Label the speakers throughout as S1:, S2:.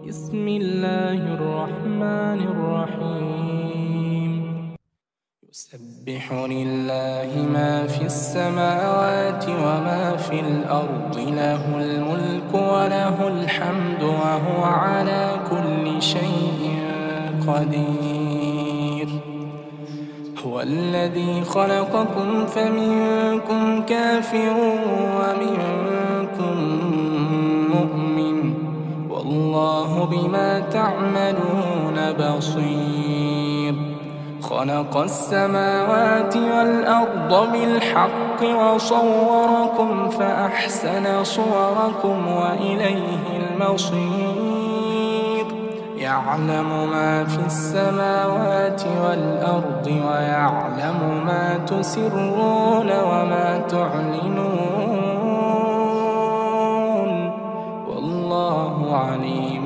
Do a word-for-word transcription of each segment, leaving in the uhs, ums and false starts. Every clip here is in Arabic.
S1: بسم الله الرحمن الرحيم يسبح لله ما في السماوات وما في الأرض له الملك وله الحمد وهو على كل شيء قدير. هو الذي خلقكم فمنكم كافر ومنكم مؤمن والله بما تعملون بصير. خلق السماوات والأرض بالحق وصوركم فأحسن صوركم وإليه المصير. يعلم ما في السماوات والأرض ويعلم ما تسرون وما تعلنون والله عليم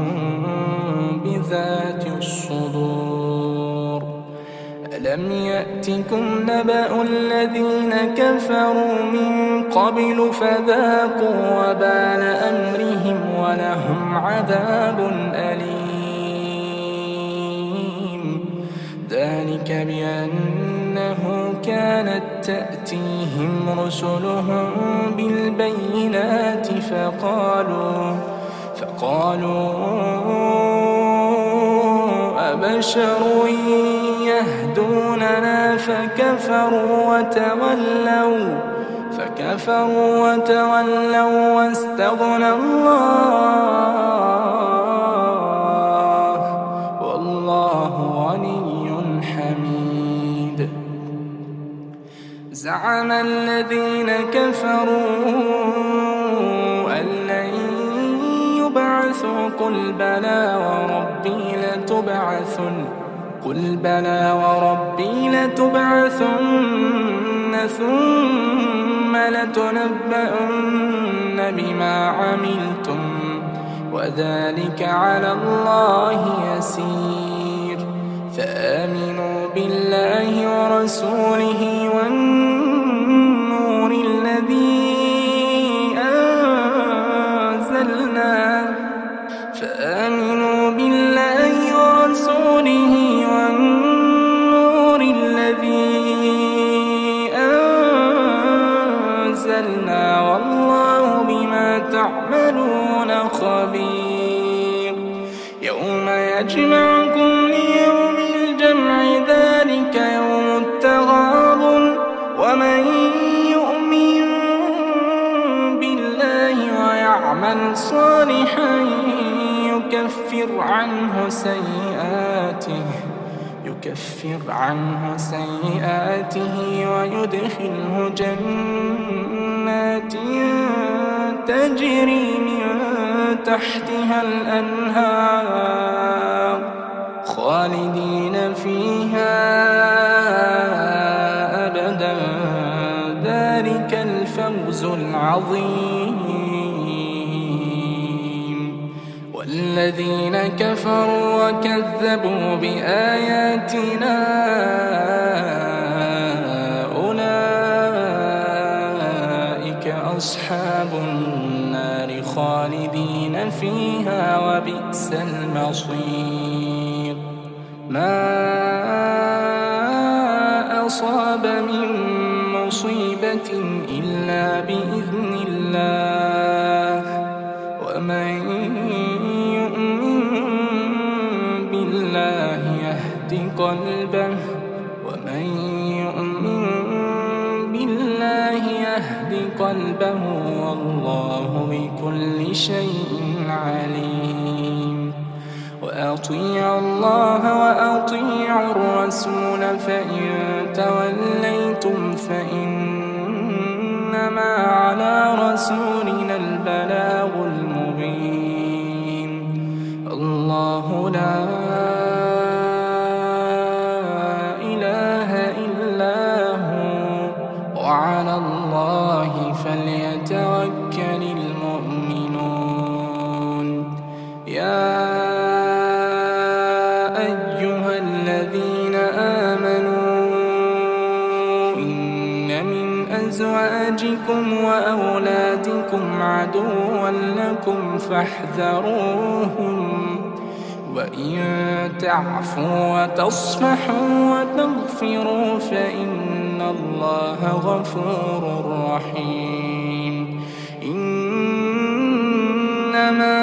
S1: بذات الصدور. ألم يأتكم نبأ الذين كفروا من قبل فذاقوا وبال أمرهم ولهم عذاب أليم. ذلك بأنه كانت تأتيهم رسلهم بالبينات فقالوا فقالوا أبشر يهدوننا فكفروا وتولوا فكفروا وتولوا واستغنى الله والله غني حميد. زعم الذين كفروا أن لن يبعثوا قل بلى وربي لتبعثن قل بلى وربي لتبعثن ثم لتنبؤن بما عملتم وذلك على الله يسير. فآمنوا بالله ورسوله والنور الذي أنزلنا فآمنوا بالله ورسوله والنور الذي أنزلنا والله بما تعملون خبير. يوم يجمعكم ليوم الجمع ذلك يوم التغابن ومن يؤمن بالله ويعمل صالحا يكفر عنه سيئاته يكفر عنه سيئاته ويدخله جنات تجري من تحتها الأنهار خالدين فيها أبدا ذلك الفوز العظيم. والذين كفروا وكذبوا بآياتنا أولئك أصحاب النار خالدين فيها وبئس المصير. ما أصاب من مصيبة إلا بإذن الله ومن قلبه ومن يؤمن بالله يهد قلبه والله بكل شيء عليم. وأطيعوا الله وأطيعوا الرسول فإن توليتم فإنما على رسولنا البلاغ المبين. الله لا وعلى الله فليتوكل المؤمنون. يا أيها الذين آمنوا إن من أزواجكم وأولادكم عدوا لكم فاحذروهم وإن تعفوا وتصفحوا وتغفروا فإن الله غفور رحيم. إنما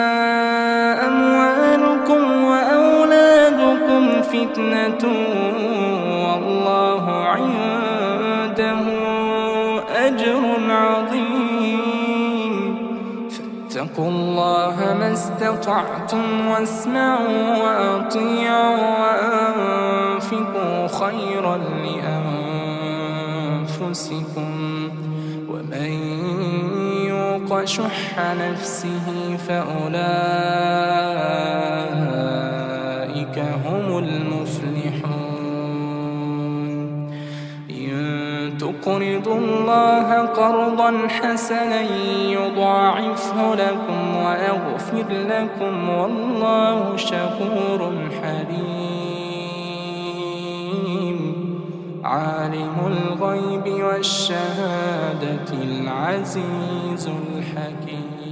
S1: أموالكم وأولادكم فتنة والله عنده أجر عظيم. فاتقوا الله ما استطعتم واسمعوا وأطيعوا وأنفقوا خيرا لأنفسكم ومن يوق شح نفسه فأولئك هم المفلحون. إن تقرضوا الله قرضا حسنا يضاعفه لكم ويغفر لكم والله شكور حليم. عالم الغيب والشهادة العزيز الحكيم.